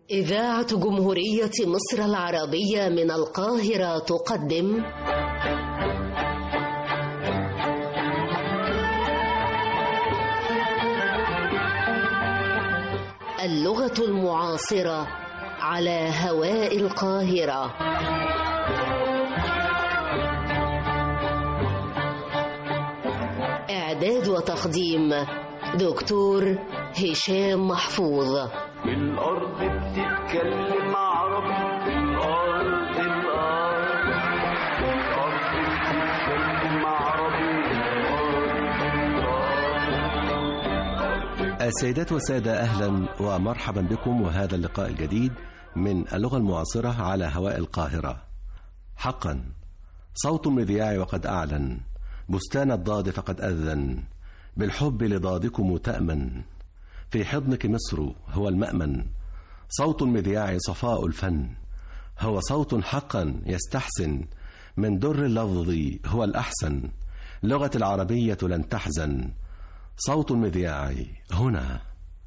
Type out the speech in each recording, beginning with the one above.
إذاعة جمهورية مصر العربية من القاهرة تقدم اللغة المعاصرة على هواء القاهرة. إعداد وتقديم دكتور هشام محفوظ. الأرض بتتكلم عربي، الأرض بتتكلم عربي. السيدات والسادة، أهلا ومرحبا بكم وهذا اللقاء الجديد من اللغة المعاصرة على هواء القاهرة. حقا صوت المذياع وقد أعلن، بستان الضاد فقد أذن، بالحب لضادكم تأمن، في حضنك مصر هو المأمن. صوت المذياع صفاء الفن، هو صوت حقا يستحسن، من در اللفظ هو الأحسن، لغة العربية لن تحزن. صوت المذياع هنا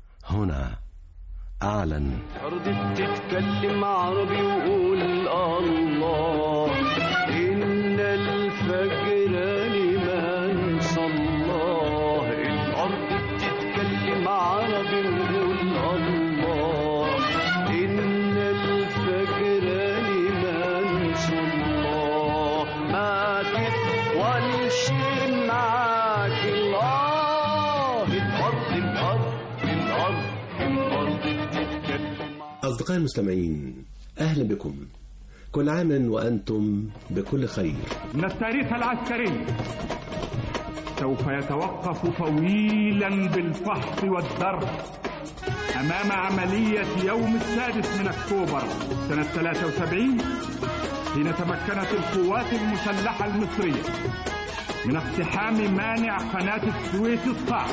أعلن. الأرض بتتكلم عربي وقول الله، إن الفجر لمن صلاه. الأرض بتتكلم عربي وقول الله، إن الفجر لمن صلاه. ما تطولش معاك الأرض، أصدقائي المستمعين، أهلا بكم، كل عام وأنتم بكل خير. إن التاريخ العسكري سوف يتوقف طويلا بالفحص والدرس أمام عملية يوم 6 أكتوبر سنة 73، حين تمكنت القوات المسلحة المصرية من اقتحام مانع قناة السويس الصعب.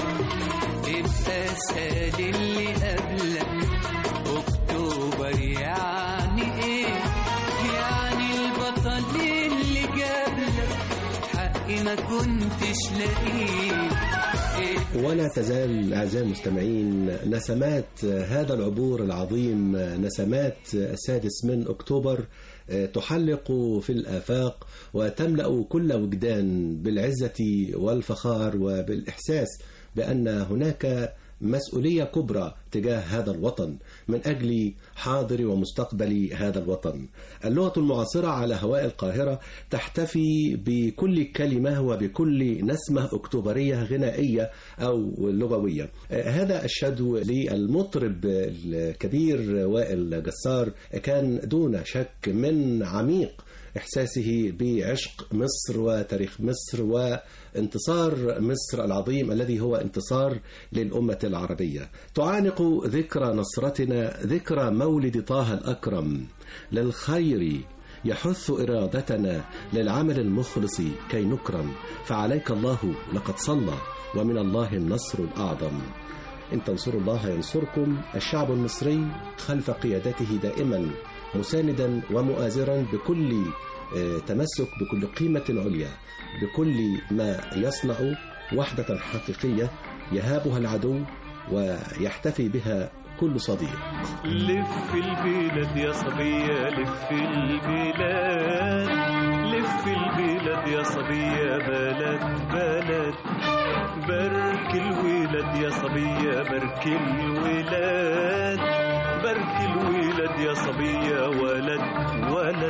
الأسد اللي قبلك أكتوبر يعني إيه؟ يعني البطل اللي جابلك حقي ما كنتش لاقيه. ولا تزال أعزائي المستمعين نسمات هذا العبور العظيم، نسمات 6 أكتوبر تحلق في الآفاق وتملأ كل وجدان بالعزة والفخار وبالإحساس بأن هناك مسؤولية كبرى تجاه هذا الوطن من أجل حاضر ومستقبل هذا الوطن. اللغة المعاصرة على هواء القاهرة تحتفي بكل كلمة وبكل نسمة أكتوبرية غنائية أو لغوية. هذا الشدو للمطرب الكبير وائل جسار كان دون شك من عميق إحساسه بعشق مصر وتاريخ مصر وانتصار مصر العظيم الذي هو انتصار للأمة العربية. تعانق ذكرى نصرتنا ذكرى مولد طه الأكرم، للخير يحث إرادتنا، للعمل المخلص كي نكرم، فعليك الله لقد صلى، ومن الله النصر الأعظم. إن تنصروا الله ينصركم. الشعب المصري خلف قيادته دائما مساندا ومؤازرا بكل تمسك بكل قيمة عليا، بكل ما يصنع وحدة حقيقية يهابها العدو ويحتفي بها كل صديق. لف البلاد يا صبية، لف البلاد، لف البلاد يا صبية، بلد بلد، بارك الولاد يا صبية، بارك الولاد، بارك الولاد يا صبية، ولد ولد.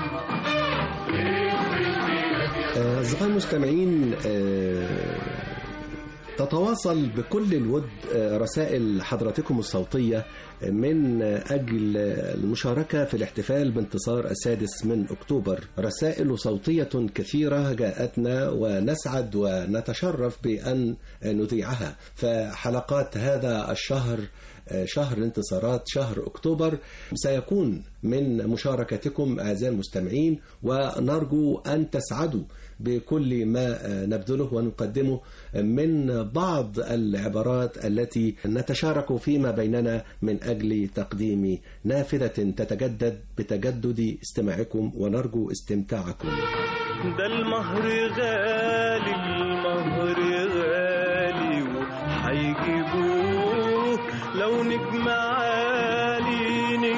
أصدقائي المستمعين، تتواصل بكل الود رسائل حضراتكم الصوتية من أجل المشاركة في الاحتفال بانتصار 6 أكتوبر. رسائل صوتية كثيرة جاءتنا ونسعد ونتشرف بأن نذيعها. فحلقات هذا الشهر، شهر الانتصارات، شهر أكتوبر، سيكون من مشاركتكم أعزائي المستمعين، ونرجو أن تسعدوا بكل ما نبذله ونقدمه من بعض العبارات التي نتشارك فيما بيننا من أجل تقديم نافذة تتجدد بتجدد استماعكم، ونرجو استمتاعكم. ده المهر غالي، المهر غالي وحيجيبوه لو نجم عالي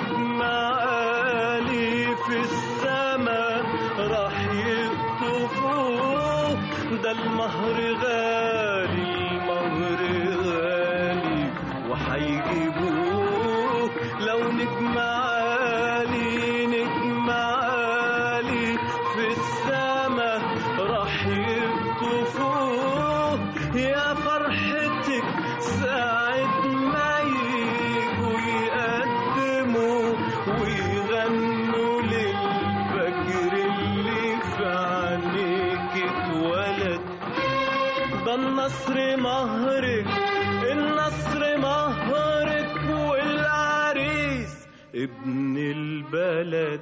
النصر مهرك النصر مهرك والعريس ابن البلد.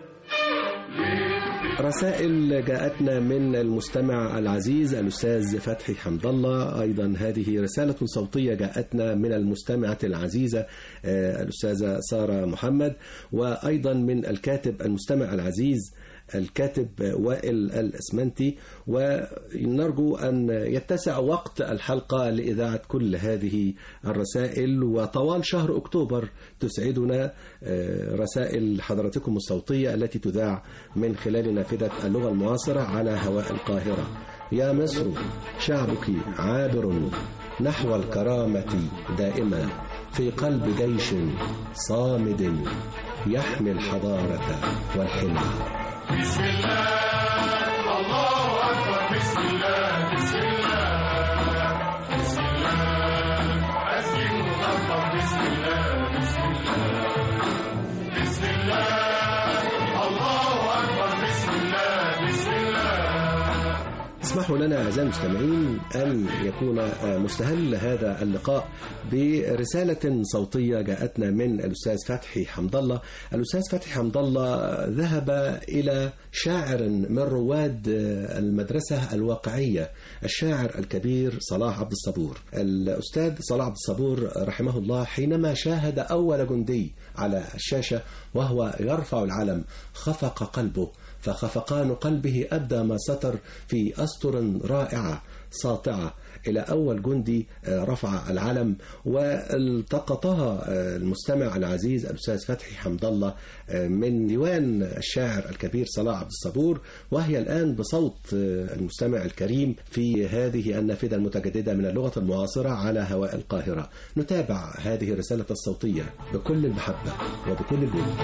رسائل جاءتنا من المستمع العزيز الأستاذ فتحي حمد الله. أيضا هذه رسالة صوتية جاءتنا من المستمعة العزيزة الأستاذة سارة محمد، وأيضا من الكاتب المستمع العزيز الكاتب وائل الأسمنتي. ونرجو أن يتسع وقت الحلقة لإذاعة كل هذه الرسائل، وطوال شهر أكتوبر تسعدنا رسائل حضراتكم الصوتية التي تذاع من خلال نافذة اللغة المعاصرة على هواء القاهرة. يا مصر شعبك عابر نحو الكرامة دائما، في قلب جيش صامد يحمي الحضارة والحمى. بسم الله الله أكبر، بسم الله بسم الله بسم الله، أسجد مطبق، بسم الله بسم الله بسم الله الله أكبر، بسم الله بسم الله. اسمحوا لنا أعزائي المستمعين أن يكون مستهل هذا اللقاء برسالة صوتية جاءتنا من الأستاذ فتحي حمد الله. الأستاذ فتحي حمد الله ذهب إلى شاعر من رواد المدرسة الواقعية، الشاعر الكبير صلاح عبد الصبور. الأستاذ صلاح عبد الصبور رحمه الله حينما شاهد أول جندي على الشاشة وهو يرفع العلم خفق قلبه، فخفقان قلبه أبدى ما ستر في أسطر رائعة ساطعة إلى أول جندي رفع العلم. والتقطها المستمع العزيز الأستاذ فتحي حمد الله من ديوان الشاعر الكبير صلاح عبد الصبور، وهي الآن بصوت المستمع الكريم في هذه النافذة المتجددة من اللغة المعاصرة على هواء القاهرة. نتابع هذه الرسالة الصوتية بكل المحبة وبكل الود.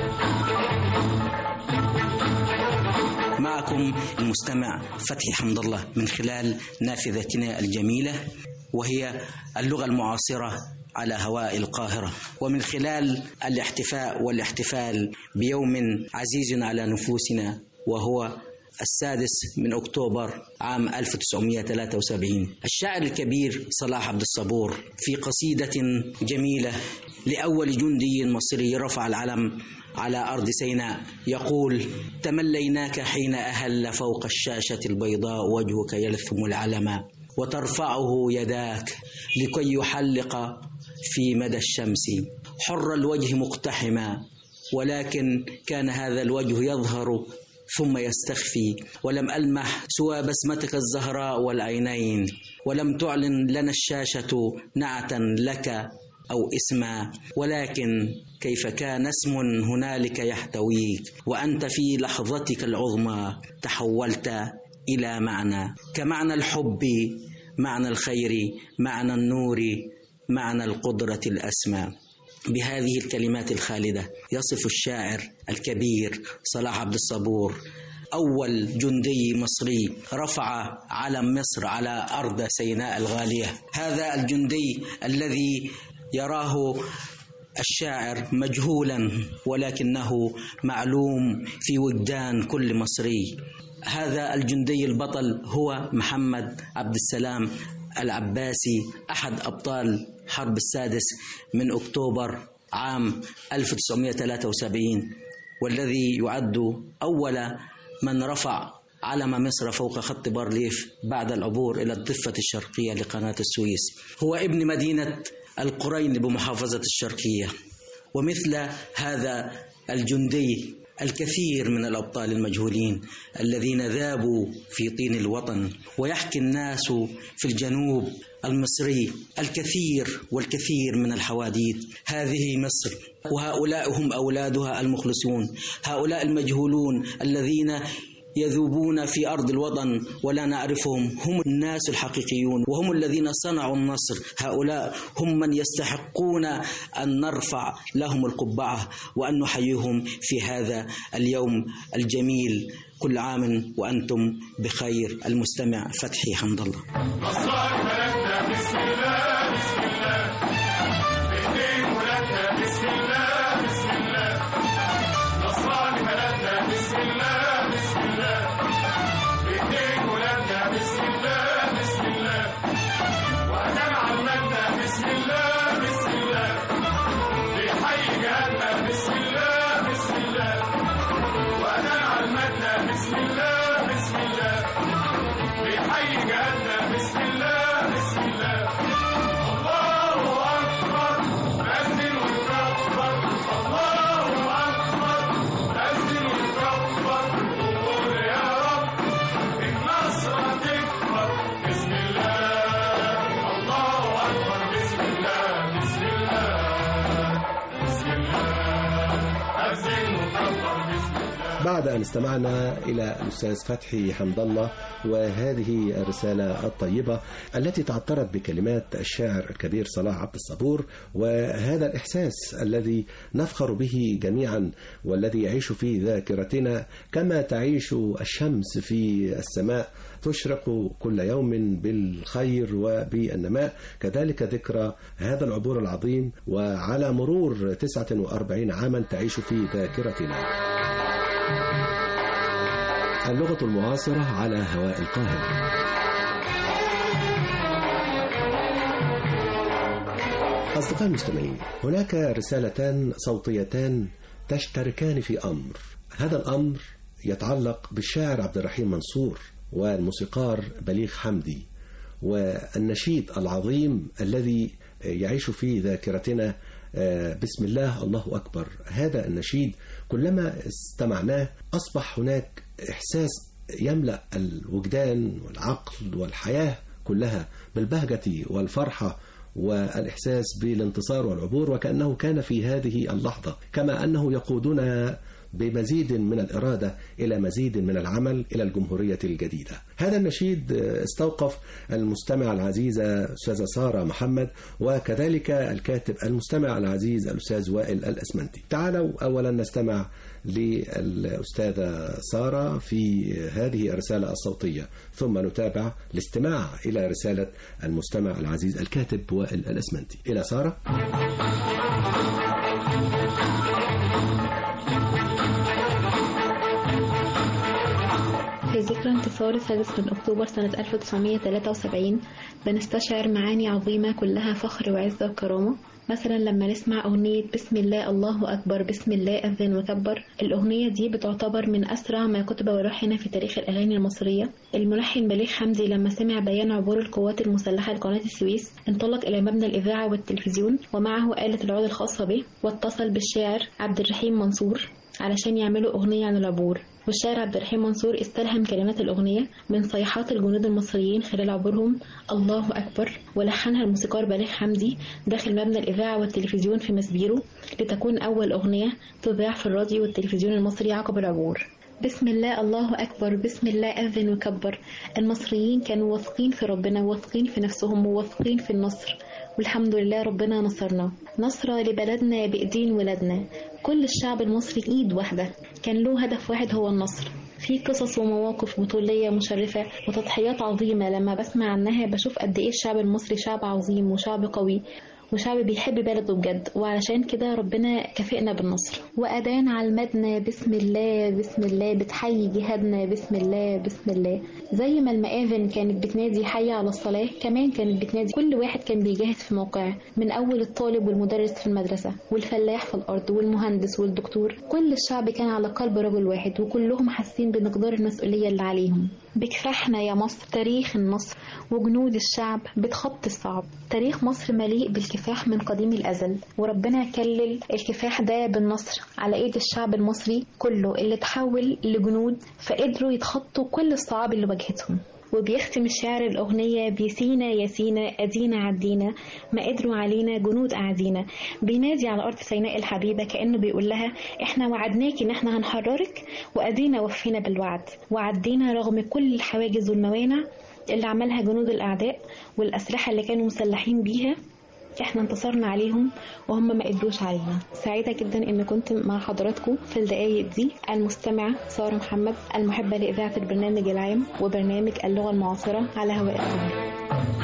معكم المستمع فتحي حمد الله من خلال نافذتنا الجميلة وهي اللغة المعاصرة على هواء القاهرة، ومن خلال الاحتفال بيوم عزيز على نفوسنا وهو 6 أكتوبر عام 1973. الشاعر الكبير صلاح عبد الصبور في قصيدة جميلة لأول جندي مصري رفع العلم على أرض سيناء يقول: تمليناك حين أهل فوق الشاشة البيضاء وجهك يلثم العلم، وترفعه يداك لكي يحلق في مدى الشمس، حر الوجه مقتحما، ولكن كان هذا الوجه يظهر ثم يستخفي، ولم ألمح سوى بسمتك الزهراء والعينين، ولم تعلن لنا الشاشة نعتا لك أو اسما، ولكن كيف كان اسم هنالك يحتويك، وأنت في لحظتك العظمى تحولت إلى معنى، كمعنى الحب، معنى الخير، معنى النور، معنى القدرة الأسمى. بهذه الكلمات الخالدة يصف الشاعر الكبير صلاح عبد الصبور أول جندي مصري رفع علم مصر على أرض سيناء الغالية. هذا الجندي الذي يراه الشاعر مجهولا ولكنه معلوم في وجدان كل مصري. هذا الجندي البطل هو محمد عبد السلام العباسي، أحد أبطال حرب 6 أكتوبر عام 1973، والذي يعد أول من رفع علم مصر فوق خط بارليف بعد العبور إلى الضفة الشرقية لقناة السويس. هو ابن مدينة القرين بمحافظة الشرقية. ومثل هذا الجندي الكثير من الأبطال المجهولين الذين ذابوا في طين الوطن، ويحكي الناس في الجنوب المصري الكثير والكثير من الحواديت. هذه مصر، وهؤلاء هم أولادها المخلصون، هؤلاء المجهولون الذين يذوبون في أرض الوطن ولا نعرفهم، هم الناس الحقيقيون، وهم الذين صنعوا النصر. هؤلاء هم من يستحقون أن نرفع لهم القبعة وأن نحييهم في هذا اليوم الجميل. كل عام وأنتم بخير. المستمع فتحي حمد الله. نصران بلدنا بسم الله بسم الله، بإيدين ولادنا بسم الله بسم الله، نصران بلدنا بسم الله بسم الله، بإيدين ولادنا بسم الله بسم الله، بسم الله بسم الله بيحيي جهادنا بسم الله بسم الله الله أكبر أذن وكبر الله أكبر أذن وكبر قول يا رب النصر تكبر بسم الله الله أكبر بسم الله بسم الله بسم الله أذن وكبر بسم الله. بعد أن استمعنا إلى الأستاذ فتحي حمد الله وهذه الرسالة الطيبة التي تعطرت بكلمات الشاعر الكبير صلاح عبد الصبور، وهذا الإحساس الذي نفخر به جميعا والذي يعيش في ذاكرتنا كما تعيش الشمس في السماء تشرق كل يوم بالخير وبالنماء، كذلك ذكرى هذا العبور العظيم وعلى مرور 49 عاما تعيش في ذاكرتنا. اللغة المعاصرة على هواء القاهرة. أصدقائي المستمعين، هناك رسالتان صوتيتان تشتركان في أمر، هذا الأمر يتعلق بالشاعر عبد الرحيم منصور والموسيقار بليغ حمدي والنشيد العظيم الذي يعيش في ذاكرتنا بسم الله الله أكبر. هذا النشيد كلما استمعناه أصبح هناك إحساس يملأ الوجدان والعقل والحياة كلها بالبهجة والفرحة والإحساس بالانتصار والعبور، وكأنه كان في هذه اللحظة، كما أنه يقودنا بمزيد من الإرادة إلى مزيد من العمل إلى الجمهورية الجديدة. هذا النشيد استوقف المستمع العزيزة أستاذة سارة محمد، وكذلك الكاتب المستمع العزيز الأستاذ وائل الأسمنتي. تعالوا أولا نستمع للأستاذة سارة في هذه الرسالة الصوتية، ثم نتابع الاستماع إلى رسالة المستمع العزيز الكاتب وائل الأسمنتي. إلى سارة. في ذكرى انتصار السادس من أكتوبر سنة 1973 بنستشعر معاني عظيمة كلها فخر وعزة وكرامة. مثلا لما نسمع أغنية بسم الله الله أكبر بسم الله أذن وكبر، الأغنية دي بتعتبر من أسرع ما كتب ولحن في تاريخ الأغاني المصرية. الملحن بليغ حمدي لما سمع بيان عبور القوات المسلحة لقناة السويس انطلق إلى مبنى الإذاعة والتلفزيون ومعه آلة العود الخاصة به، واتصل بالشاعر عبد الرحيم منصور علشان يعملوا أغنية عن العبور. والشاعر عبد الرحيم منصور استلهم كلمات الأغنية من صيحات الجنود المصريين خلال عبورهم الله أكبر، ولحنها الموسيقار بليغ حمدي داخل مبنى الإذاعة والتلفزيون في مسبيرو لتكون أول أغنية تذاع في الراديو والتلفزيون المصري عقب العبور. بسم الله الله أكبر بسم الله أذن وكبر. المصريين كانوا واثقين في ربنا، واثقين في نفسهم، وواثقين في النصر، والحمد لله ربنا نصرنا. نصر لبلدنا بإيدين ولادنا. كل الشعب المصري إيد واحدة، كان له هدف واحد هو النصر. في قصص ومواقف بطولية مشرفة وتضحيات عظيمة لما بسمع عنها بشوف قد إيه الشعب المصري شعب عظيم وشعب قوي وشعب بيحب بلده بجد، وعلشان كده ربنا كافئنا بالنصر. وأذان على المدنة بسم الله بسم الله بتحيي جهادنا بسم الله بسم الله. زي ما المآذن كانت بتنادي حي على الصلاة، كمان كانت بتنادي كل واحد كان بيجاهد في موقعه، من أول الطالب والمدرس في المدرسة والفلاح في الأرض والمهندس والدكتور. كل الشعب كان على قلب رجل واحد، وكلهم حاسين بمقدار المسؤولية اللي عليهم. بكفاحنا يا مصر تاريخ النصر وجنود الشعب بتخط الصعب. تاريخ مصر مليء بالكفاح من قديم الأزل، وربنا كلل الكفاح ده بالنصر على ايد الشعب المصري كله اللي تحول لجنود فقدروا يتخطوا كل الصعاب اللي واجهتهم. وبيختم الشاعر الأغنية بسينا يا سينا أدينا عدينا ما قدروا علينا جنود قاعدينا. بينادي على أرض سيناء الحبيبة كأنه بيقول لها إحنا وعدناك إن إحنا هنحررك، وأدينا وفينا بالوعد وعدينا رغم كل الحواجز والموانع اللي عملها جنود الأعداء والأسلحة اللي كانوا مسلحين بيها. احنا انتصرنا عليهم وهم ما قدروش علينا. سعيدة جدا ان كنت مع حضراتكم في الدقايق دي. المستمعة سارة محمد، المحبة لإذاعة البرنامج العام وبرنامج اللغة المعاصرة على هواء القاهرة.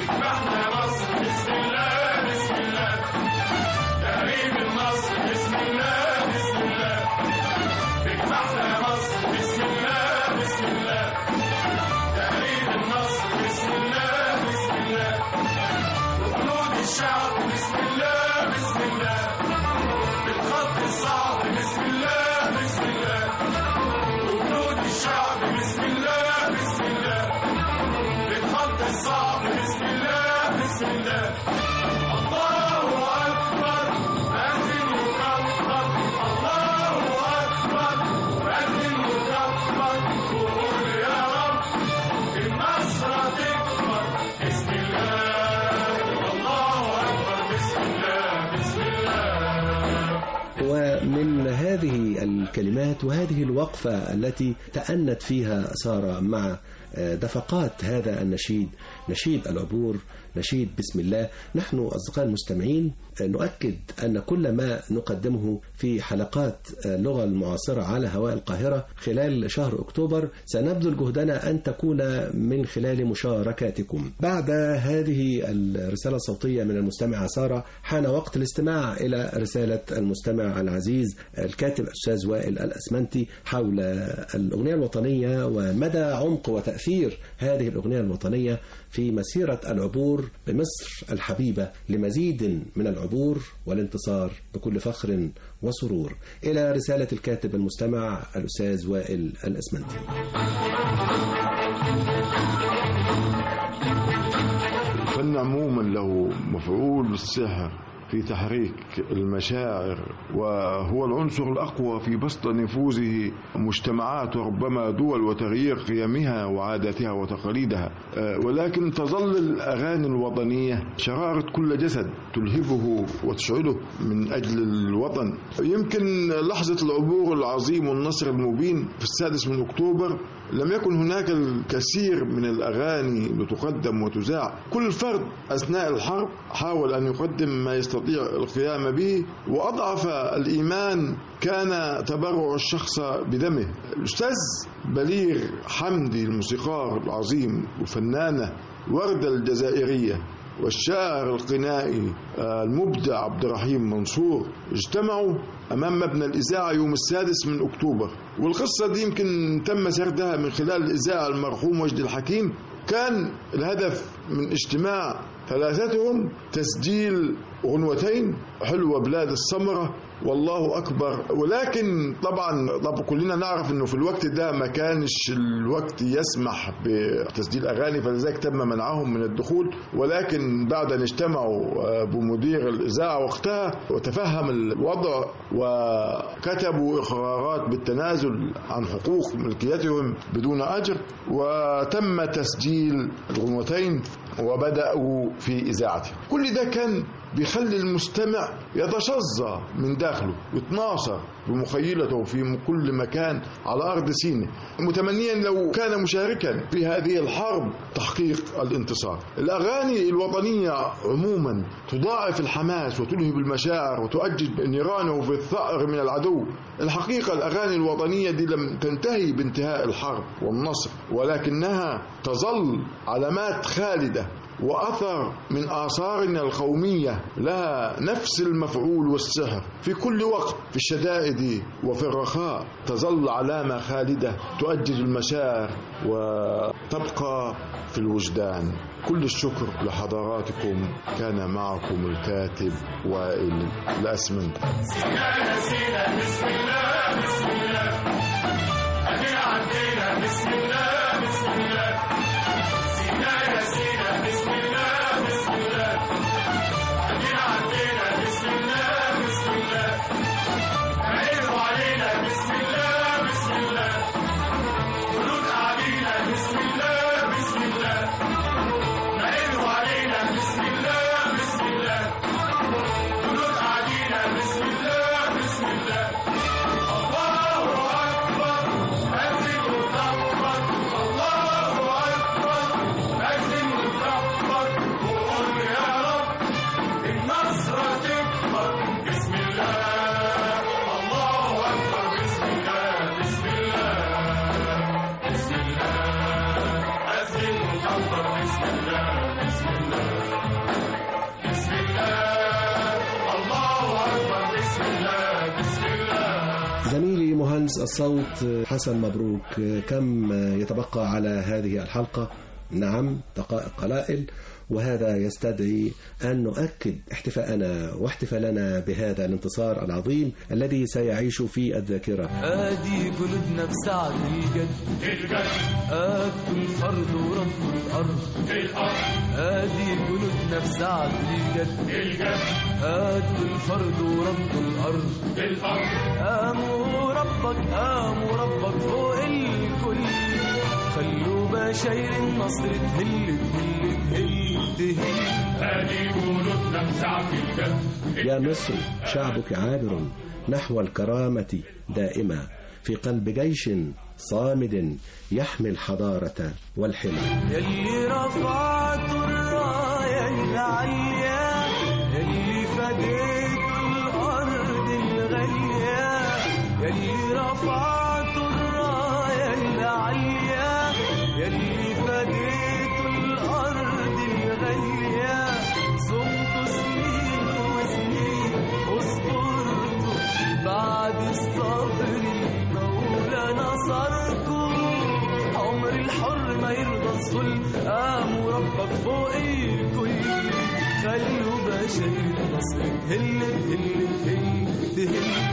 الشعب بسم الله بسم الله بالخط الصعب بسم الله بسم الله وجنود الشعب هذه الكلمات وهذه الوقفة التي تأنت فيها سارة مع دفقات هذا النشيد، نشيد العبور، نشيد بسم الله. نحن أصدقاء المستمعين نؤكد أن كل ما نقدمه في حلقات اللغة المعاصرة على هواء القاهرة خلال شهر أكتوبر سنبذل جهدنا أن تكون من خلال مشاركاتكم. بعد هذه الرسالة الصوتية من المستمعة سارة حان وقت الاستماع إلى رسالة المستمع العزيز الكاتب الأستاذ وائل الأسمنتي حول الأغنية الوطنية ومدى عمق وتأثير هذه الأغنية الوطنية في مسيرة العبور بمصر الحبيبة لمزيد من العبور والانتصار بكل فخر وسرور. إلى رسالة الكاتب المستمع الأستاذ وائل الأسمنتي. الفن عموما له مفعول السحر في تحريك المشاعر، وهو العنصر الأقوى في بسط نفوذه مجتمعات وربما دول وتغيير قيمها وعاداتها وتقاليدها. ولكن تظل الأغاني الوطنية شرارة كل جسد تلهبه وتشعله من أجل الوطن. يمكن لحظة العبور العظيم والنصر المبين في 6 أكتوبر لم يكن هناك الكثير من الأغاني لتقدم وتذاع. كل فرد أثناء الحرب حاول أن يقدم ما يستطيع القيام به، وأضعف الإيمان كان تبرع الشخص بدمه. الأستاذ بليغ حمدي الموسيقار العظيم وفنانة وردة الجزائرية والشاعر القنائي المبدع عبد الرحيم منصور اجتمعوا أمام مبنى الإذاعة يوم 6 أكتوبر، والقصة دي يمكن تم سردها من خلال الإذاعة المرحوم وجدي الحكيم. كان الهدف من اجتماع ثلاثتهم تسجيل غنوتين، حلوة بلاد السمرة والله أكبر. ولكن طبعا كلنا نعرف أنه في الوقت ده ما كانش الوقت يسمح بتسجيل أغاني، فلذلك تم منعهم من الدخول. ولكن بعد أن اجتمعوا بمدير الإذاعة وقتها وتفهم الوضع وكتبوا إقرارات بالتنازل عن حقوق ملكيتهم بدون أجر، وتم تسجيل الغنوتين وبدأوا في إذاعته. كل ده كان بيخلي المستمع يتشظى من داخله، يتناصر بمخيلته في كل مكان على أرض سيناء، متمنيا لو كان مشاركا في هذه الحرب تحقيق الانتصار. الأغاني الوطنية عموما تضاعف الحماس وتلهب المشاعر وتؤجج نيرانه في الثأر من العدو. الحقيقة الأغاني الوطنية دي لم تنتهي بانتهاء الحرب والنصر، ولكنها تظل علامات خالدة وأثر من آثارنا القومية لها نفس المفعول والسحر في كل وقت، في الشدائد وفي الرخاء تظل علامة خالدة تؤجج المشاعر وتبقى في الوجدان. كل الشكر لحضراتكم، كان معكم الكاتب وائل الأسمنتي. بسم الله بسم الله أدينا عدينا بسم الله بسم الله سينا يا سينا بسم الله بسم الله أدينا عدينا بسم الله بسم الله عينوا علينا بسم الله بسم الله قلوب علينا بسم الله بسم الله عينوا علينا بسم الله بسم الله قلوب علينا بسم الله بسم الله زميلي مهندس الصوت حسن مبروك، كم يتبقى على هذه الحلقة؟ نعم، دقائق قلائل، وهذا يستدعي أن نؤكد احتفاءنا واحتفالنا بهذا الانتصار العظيم الذي سيعيش في الذاكرة. آدي جلودنا بسعد الجد آدوا الفرد ورب الأرض آدي جلودنا بسعد الجد آدوا الفرد ورب الأرض قاموا ربك فوق الكل خلوا بشاير النصر تهل هذه جلودنا بسعد الجد. يا مصر شعبك عابر نحو الكرامة دائما في قلب جيش صامد يحمي الحضارة والحمى. يلي رفعت الراية العليا، يلي فديت الأرض الغالية، يلي رفعت الراية العليا، يلي فديت الأرض الغالية. صمت سنين وسنين وصبرت بعد الصبر المولى نصركم. عمر الحر ما يرضى الظلم، قام ربك فوق الكل. خلوا بشاير النصر تهل تهل تهل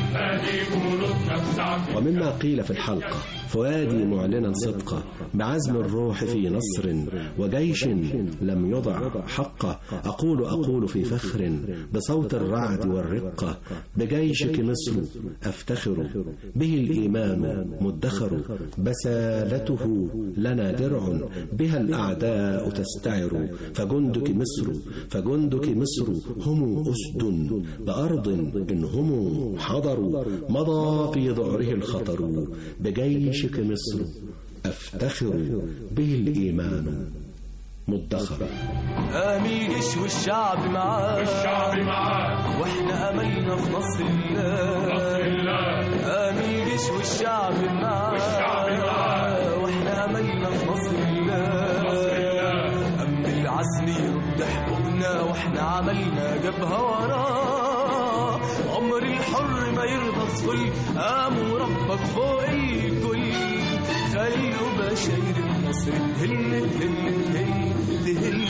تهل. ومما قيل في الحلقة: فؤادي معلنا صدقه بعزم الروح في نصر وجيش لم يضع حقه. أقول في فخر بصوت الرعد والرقة، بجيشك مصر أفتخر به الإيمان مدخر. بسالته لنا درع بها الأعداء تستعر، فجندك مصر هم أسد بأرض إن هم حضروا، مضى في ظهره الخطر. بجيشك مصر أفتخر به الإيمان مدخر. قام الجيش والشعب معاه، واحنا املنا في نصر الله. قام الجيش والشعب معاه، واحنا املنا في نصر الله. أم العزم يرد حقوقنا، واحنا عملنا جبهة وراه. عمر الحر ما يرضى الظلم، قام ربك فوق الكل. خلوا بشاير النصر تهل تهل تهل تهل.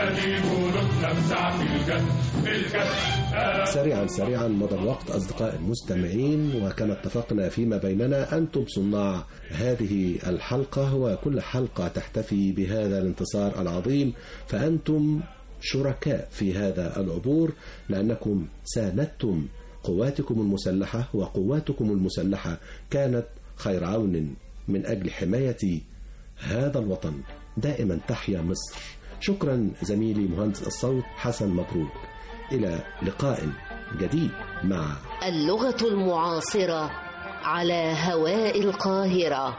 سريعا مضى الوقت أصدقاء المستمعين، وكما اتفقنا فيما بيننا أنتم صناع هذه الحلقة، وكل حلقة تحتفي بهذا الانتصار العظيم، فأنتم شركاء في هذا العبور، لأنكم ساندتم قواتكم المسلحة، وقواتكم المسلحة كانت خير عون من أجل حماية هذا الوطن. دائما تحيا مصر. شكرا زميلي مهندس الصوت حسن مبروك. إلى لقاء جديد مع اللغة المعاصرة على هواء القاهرة.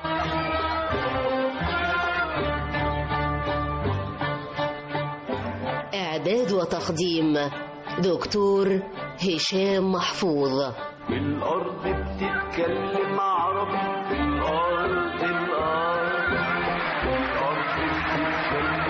إعداد وتقديم دكتور هشام محفوظ. الأرض بتتكلم عربي، الأرض بتتكلم